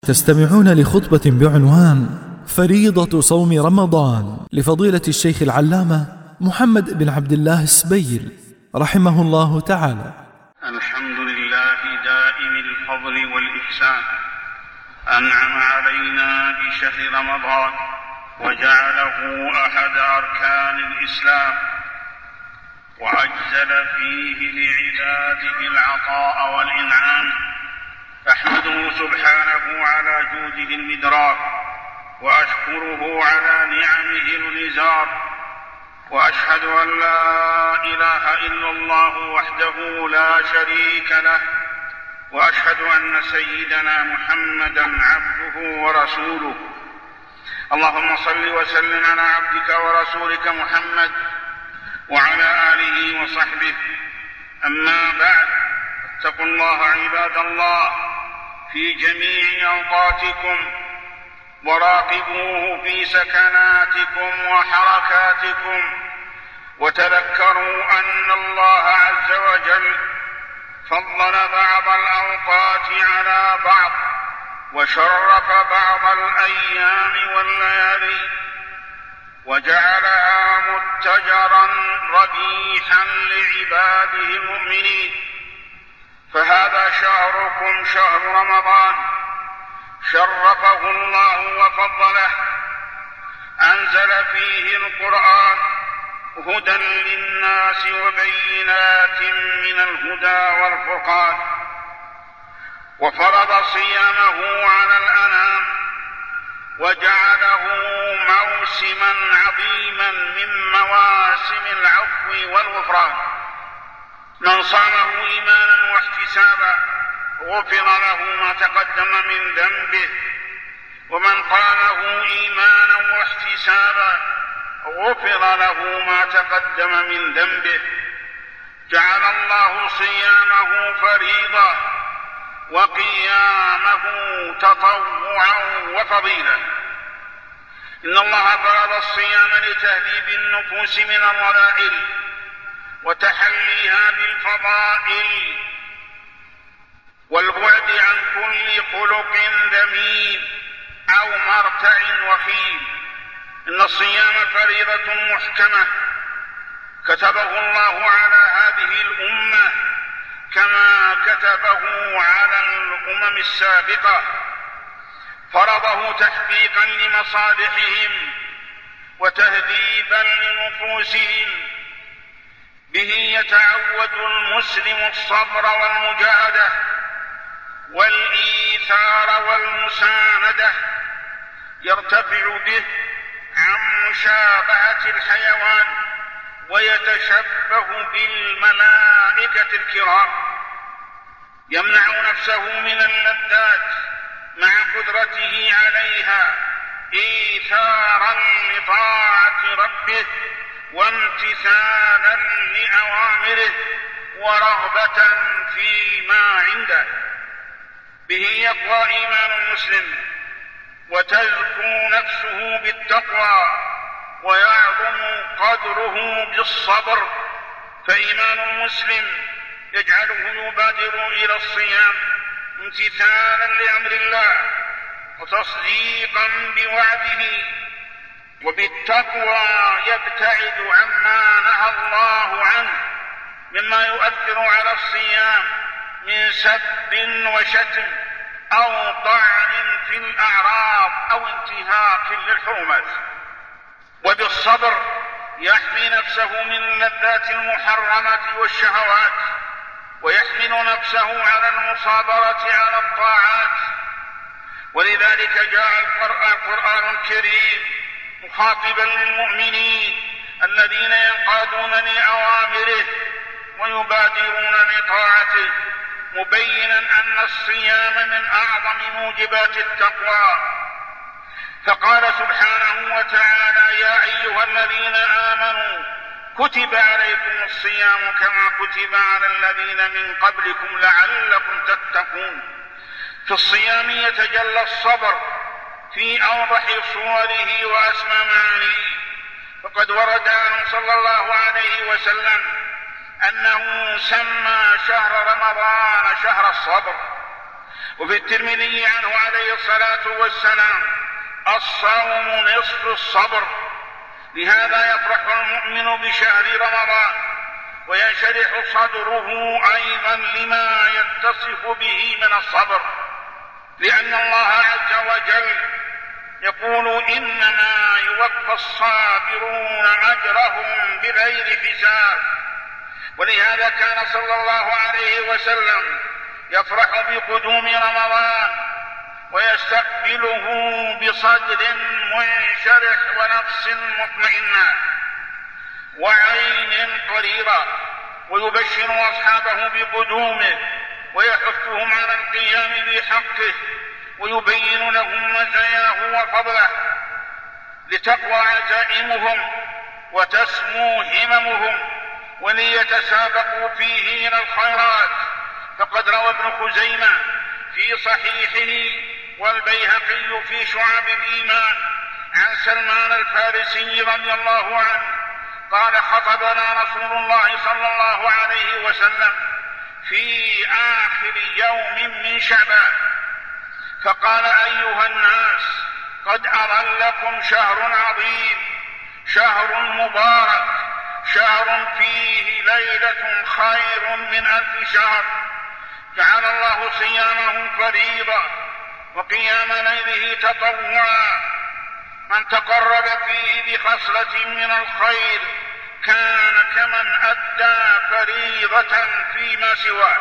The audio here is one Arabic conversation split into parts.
تستمعون لخطبة بعنوان فريضة صوم رمضان لفضيلة الشيخ العلامة محمد بن عبد الله السبيل رحمه الله تعالى. الحمد لله دائم الفضل والإحسان، أنعم علينا بشهر رمضان وجعله أحد أركان الإسلام، وعجل فيه لعباده العطاء والإنعام، أحمده سبحانه على جوده المدرار، وأشكره على نعمه الغزار، وأشهد أن لا إله إلا الله وحده لا شريك له، وأشهد أن سيدنا محمدا عبده ورسوله. اللهم صل وسلم على عبدك ورسولك محمد وعلى آله وصحبه. أما بعد، اتقوا الله عباد الله في جميع أوقاتكم، وراقبوه في سكناتكم وحركاتكم، وتذكروا أن الله عز وجل فضل بعض الأوقات على بعض، وشرف بعض الأيام والليالي، وجعلها متجرا ربيحا لعباده المؤمنين. فهذا شهركم شهر رمضان، شرفه الله وفضله، أنزل فيه القرآن هدى للناس وبينات من الهدى والفرقان، وفرض صيامه على الأنام، وجعله موسما عظيما من مواسم العفو والغفران. من صامه إيمانا واحتسابا غفر له ما تقدم من ذنبه، ومن قامه إيمانا واحتسابا غفر له ما تقدم من ذنبه. جعل الله صيامه فريضة وقيامه تطوعا وفضيلة. إن الله فرض الصيام لتهذيب النفوس من الرذائل وتحليها بالفضائل والبعد عن كل خلق ذميم أو مرتع وخيم. إن الصيام فريضة محكمة كتبه الله على هذه الأمة كما كتبه على الأمم السابقة، فرضه تحقيقا لمصالحهم وتهذيبا لنفوسهم. به يتعود المسلم الصبر والمجاهدة والإيثار والمساندة، يرتفع به عن مشابهة الحيوان ويتشبه بالملائكة الكرام. يمنع نفسه من اللذات مع قدرته عليها إيثارا لطاعة ربه وامتثالا لأوامره ورغبة فيما عنده. به يقوى إيمان المسلم وتزكو نفسه بالتقوى ويعظم قدره بالصبر. فإيمان المسلم يجعله يبادر إلى الصيام امتثالا لأمر الله وتصديقا بوعده، وبالتقوى يبتعد عما نهى الله عنه مما يؤثر على الصيام من سب وشتم أو طعن في الأعراض أو انتهاك للحرمات. وبالصبر يحمي نفسه من اللذات المحرمة والشهوات، ويحمل نفسه على المصابرة على الطاعات. ولذلك جاء القرآن الكريم مخاطبا للمؤمنين الذين ينقادون لأوامره ويبادرون لطاعته، مبينا أن الصيام من أعظم موجبات التقوى. فقال سبحانه وتعالى: يا أيها الذين آمنوا كتب عليكم الصيام كما كتب على الذين من قبلكم لعلكم تتقون. في الصيام يتجلى الصبر في أوضح صوره وأسمى معانيه. فقد ورد عنه صلى الله عليه وسلم أنه سمى شهر رمضان شهر الصبر، وفي الترمذي عنه عليه الصلاة والسلام: الصوم نصف الصبر. لهذا يفرح المؤمن بشهر رمضان وينشرح صدره أيضا لما يتصف به من الصبر، لأن الله عز وجل يقول: إنما يوفى الصابرون أجرهم بغير حساب. ولهذا كان صلى الله عليه وسلم يفرح بقدوم رمضان ويستقبله بصدر منشرح ونفس مطمئنة وعين قريرة، ويبشر أصحابه بقدومه ويحثهم على القيام بحقه ويبين لهم مزاياه وفضله لتقوى عزائمهم وتسمو هممهم وليتسابقوا فيه إلى الخيرات. فقد روى ابن خزيمة في صحيحه والبيهقي في شعب الإيمان عن سلمان الفارسي رضي الله عنه قال: خطبنا رسول الله صلى الله عليه وسلم في آخر يوم من شعبان فقال: أيها الناس، قد أظلكم شهر عظيم، شهر مبارك، شهر فيه ليلة خير من 1000 شهر، جعل الله صيامه فريضة وقيام ليله تطوعا. من تقرب فيه بخصلة من الخير كان كمن أدى فريضة فيما سواه.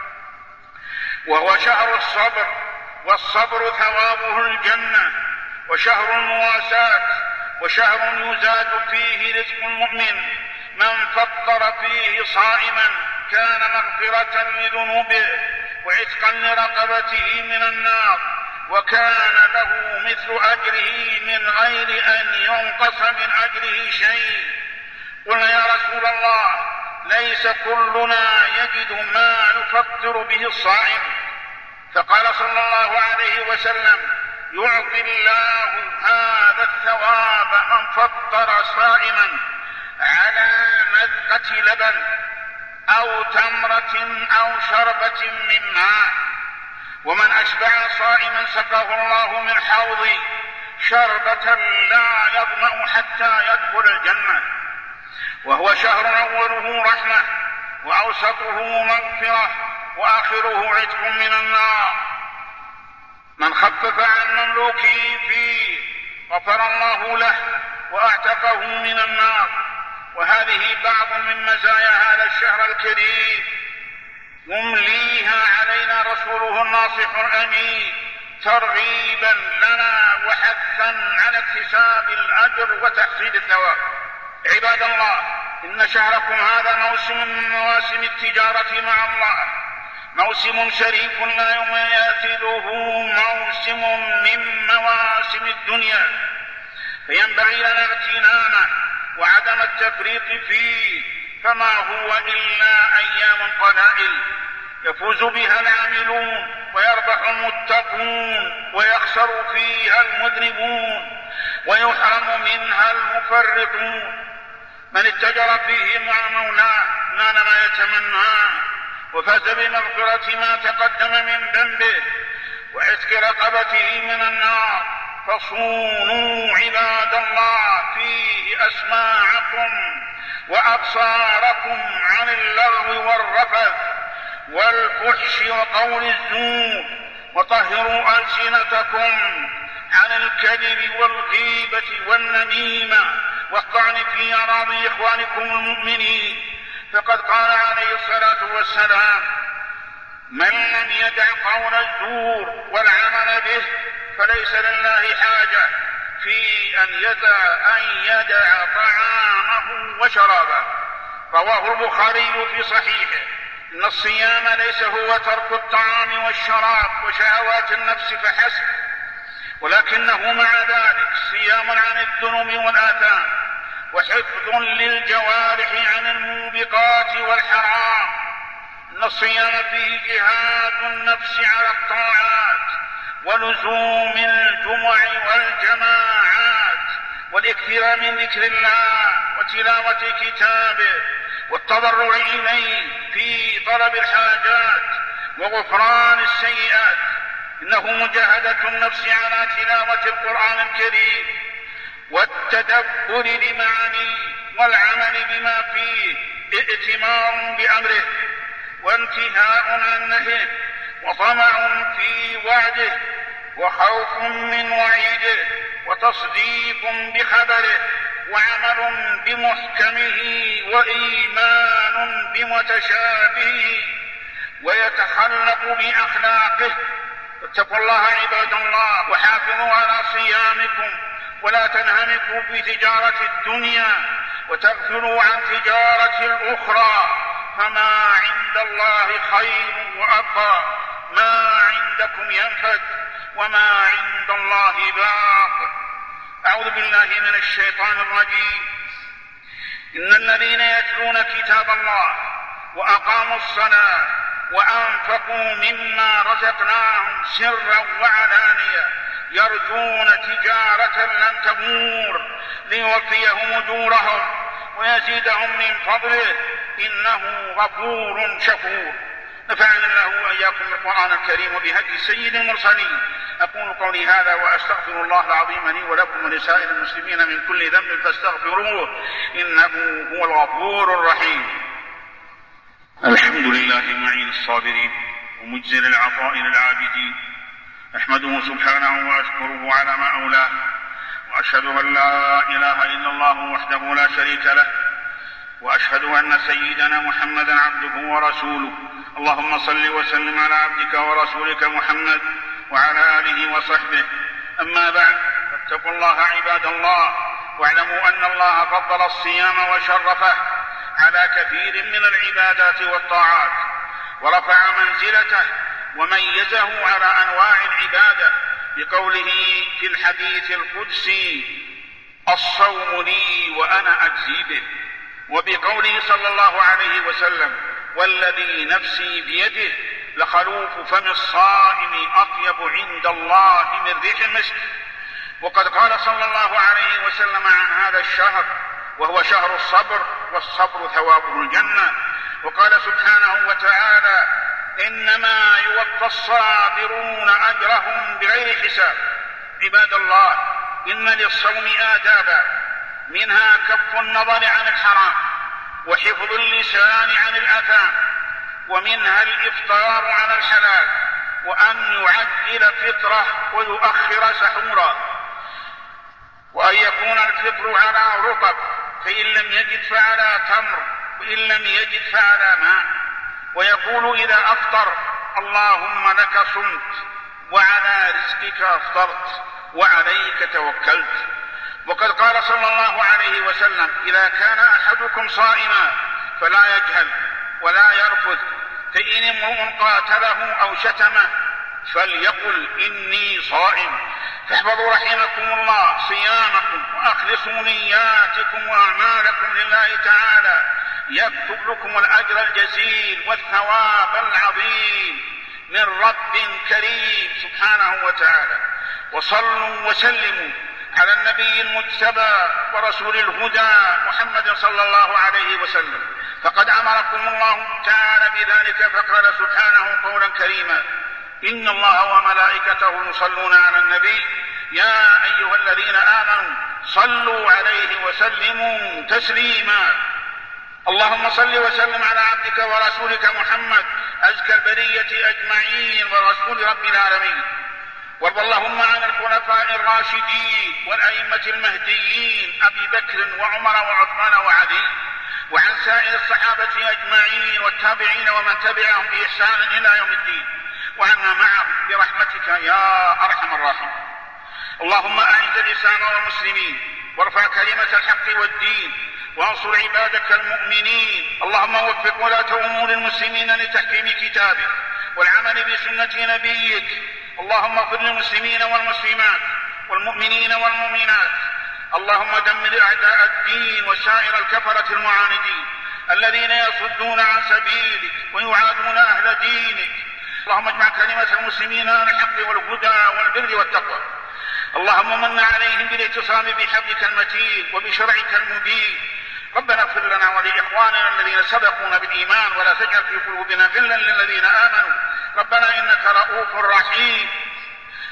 وهو شهر الصبر، والصبر ثوابه الجنة، وشهر المواساة، وشهر يزاد فيه رزق المؤمن. من فطر فيه صائما كان مغفرة لذنوبه وعتقا لرقبته من النار، وكان له مثل أجره من غير أن ينقص من أجره شيء. قلنا: يا رسول الله، ليس كلنا يجد ما يفطر به الصائم. فقال صلى الله عليه وسلم: يعطي الله هذا الثواب من فطر صائما على مذقة لبن أو تمرة أو شربة من ماء، ومن أشبع صائما سقاه الله من حوض شربة لا يظمأ حتى يدخل الجنة. وهو شهر أوله رحمة وأوسطه مغفرة وآخره عتق من النار. من خفف عن مملوكه فيه غفر الله له وأعتقه من النار. وهذه بعض من مزايا هذا الشهر الكريم يمليها علينا رسوله الناصح الأمين ترغيبا لنا وحثا على اكتساب الأجر وتحصيل الثواب. عباد الله، إن شهركم هذا موسم من مواسم التجارة مع الله، موسم شريف لا يماثله موسم من مواسم الدنيا، فينبغي لنا اغتنامه وعدم التفريط فيه، فما هو إلا أيام قلائل يفوز بها العاملون ويربح المتقون ويخسر فيها المذنبون ويحرم منها المفرطون. من اتجر فيه مع مولاه نال ما يتمناه وفاز بمغفرة ما تقدم من ذنبه وعتق رقبته من النار. فصونوا عباد الله فيه أسماعكم وأبصاركم عن اللغو والرفث والفحش وقول الزور، وطهروا ألسنتكم عن الكذب والغيبة والنميمة والطعن في أراضي إخوانكم المؤمنين. فقد قال عليه الصلاة والسلام: من لم يدع قول الزور والعمل به فليس لله حاجة في أن يدع طعامه وشرابه. رواه البخاري في صحيحه. إن الصيام ليس هو ترك الطعام والشراب وشهوات النفس فحسب، ولكنه مع ذلك صيام عن الذنوب والآثام وحفظ للجوارح عن الموبقات والحرام. إن الصيام فيه جهاد النفس على الطاعات ولزوم الجمع والجماعات والإكثار من ذكر الله وتلاوة كتابه والتضرع إليه في طلب الحاجات وغفران السيئات إنه مجاهدة النفس على تلاوة القرآن الكريم والتدبر لمعانيه والعمل بما فيه، ائتمار بأمره وانتهاء عن نهيه، وطمع في وعده وخوف من وعيده، وتصديق بخبره، وعمل بمحكمه، وإيمان بمتشابهه، ويتخلق بأخلاقه. اتقوا الله عباد الله، وحافظوا على صيامكم، ولا تنهمكوا في تجارة الدنيا وتغفلوا عن تجارة الأخرى، فما عند الله خير وأبقى، ما عندكم ينفد، وما عند الله باق. أعوذ بالله من الشيطان الرجيم. إن الذين يتلون كتاب الله وأقاموا الصلاة وأنفقوا مما رزقناهم سرا وعلانية يرجون تجارة لن تبور ليوفيهم أجورهم ويزيدهم من فضله إنه غفور شكور. نفعني الله وإياكم بالقرآن الكريم وبهدي سيد المرسلين. أقول قولي هذا وأستغفر الله العظيم لي ولكم ولسائر المسلمين من كل ذنب فاستغفروه إنه هو الغفور الرحيم. الحمد لله معين الصابرين ومجزل العطاء للعابدين، أحمده سبحانه وأشكره على ما أولاه، وأشهد أن لا إله إلا الله وحده لا شريك له، وأشهد أن سيدنا محمدا عبده ورسوله. اللهم صل وسلم على عبدك ورسولك محمد وعلى آله وصحبه. أما بعد، فاتقوا الله عباد الله، واعلموا أن الله فضل الصيام وشرفه على كثير من العبادات والطاعات، ورفع منزلته وميزه على أنواع العبادة بقوله في الحديث القدسي: الصوم لي وأنا أجزي به، وبقوله صلى الله عليه وسلم: والذي نفسي بيده لخلوف فم الصائم أطيب عند الله من ريح المسك. وقد قال صلى الله عليه وسلم عن هذا الشهر: وهو شهر الصبر، والصبر ثوابه الجنة. وقال سبحانه وتعالى: إنما يوفى الصابرون أجرهم بغير حساب. عباد الله، إن للصوم آدابا، منها كف النظر عن الحرام، وحفظ اللسان عن الآثام، ومنها الإفطار على الحلال، وأن يعجل فطره ويؤخر سحوره، وأن يكون الفطر على رطب، فإن لم يجد فعلى تمر، وإن لم يجد فعلى ماء، ويقول إذا أفطر: اللهم لك صمت، وعلى رزقك أفطرت، وعليك توكلت. وقد قال صلى الله عليه وسلم: إذا كان أحدكم صائما فلا يجهل ولا يرفث، فإن امرؤ قاتله أو شتمه فليقل: إني صائم. فاحفظوا رحمكم الله صيامكم، وأخلصوا نياتكم وأعمالكم لله تعالى، يكتب لكم الأجر الجزيل والثواب العظيم من رب كريم سبحانه وتعالى. وصلوا وسلموا على النبي المجتبى ورسول الهدى محمد صلى الله عليه وسلم، فقد أمركم الله تعالى بذلك، فقال سبحانه قولا كريما: إن الله وملائكته يصلون على النبي يا أيها الذين آمنوا صلوا عليه وسلموا تسليما. اللهم صل وسلم على عبدك ورسولك محمد أزكى البرية أجمعين ورسول رب العالمين. وارض اللهم عن الخلفاء الراشدين والأئمة المهديين أبي بكر وعمر وعثمان وعلي، وعن سائر الصحابة أجمعين والتابعين ومن تبعهم بإحسان إلى يوم الدين، وعنا معهم برحمتك يا أرحم الراحمين. اللهم أعز الإسلام والمسلمين، وارفع كلمة الحق والدين، وانصر عبادك المؤمنين. اللهم وفق ولاة أمور المسلمين لتحكيم كتابك والعمل بسنة نبيك. اللهم اغفر للمسلمين والمسلمات والمؤمنين والمؤمنات. اللهم دمر أعداء الدين وسائر الكفرة المعاندين الذين يصدون عن سبيلك ويعادون أهل دينك. اللهم اجمع كلمة المسلمين على الحق والهدى والبر والتقوى. اللهم من عليهم بالاعتصام بحبلك المتين وبشرعك المبين. ربنا اغفر لنا ولإخواننا الذين سبقونا بالإيمان، ولا تجعل في قلوبنا غلا للذين آمنوا. ربنا إنك رؤوف رحيم.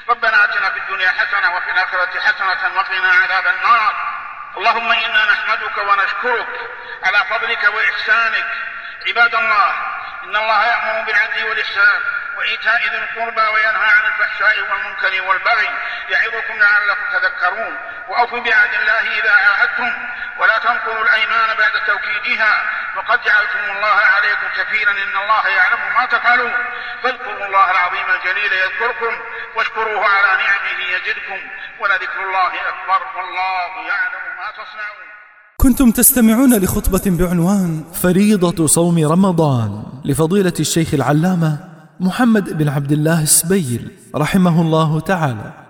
ربنا آتنا في الدنيا حسنة وفي الآخرة حسنة وقنا عذاب النار. اللهم إنا نحمدك ونشكرك على فضلك وإحسانك. عباد الله، إن الله يأمر بالعدل والإحسان وإيتاء ذي القربى وينهى عن الفحشاء والمنكر والبغي يعظكم لعلكم تذكرون. وأوفوا بعهد الله إذا عاهدتم ولا تنقضوا الأيمان بعد توكيدها وقد جعلتم الله عليكم كفيلا إن الله يعلم ما تفعلون. فاذكروا الله العظيم الجليل يذكركم واشكروه على نعمه يزدكم ولذكر الله أكبر والله يعلم ما تصنعون. كنتم تستمعون لخطبة بعنوان فريضة صوم رمضان لفضيلة الشيخ العلامة محمد بن عبد الله السبيل رحمه الله تعالى.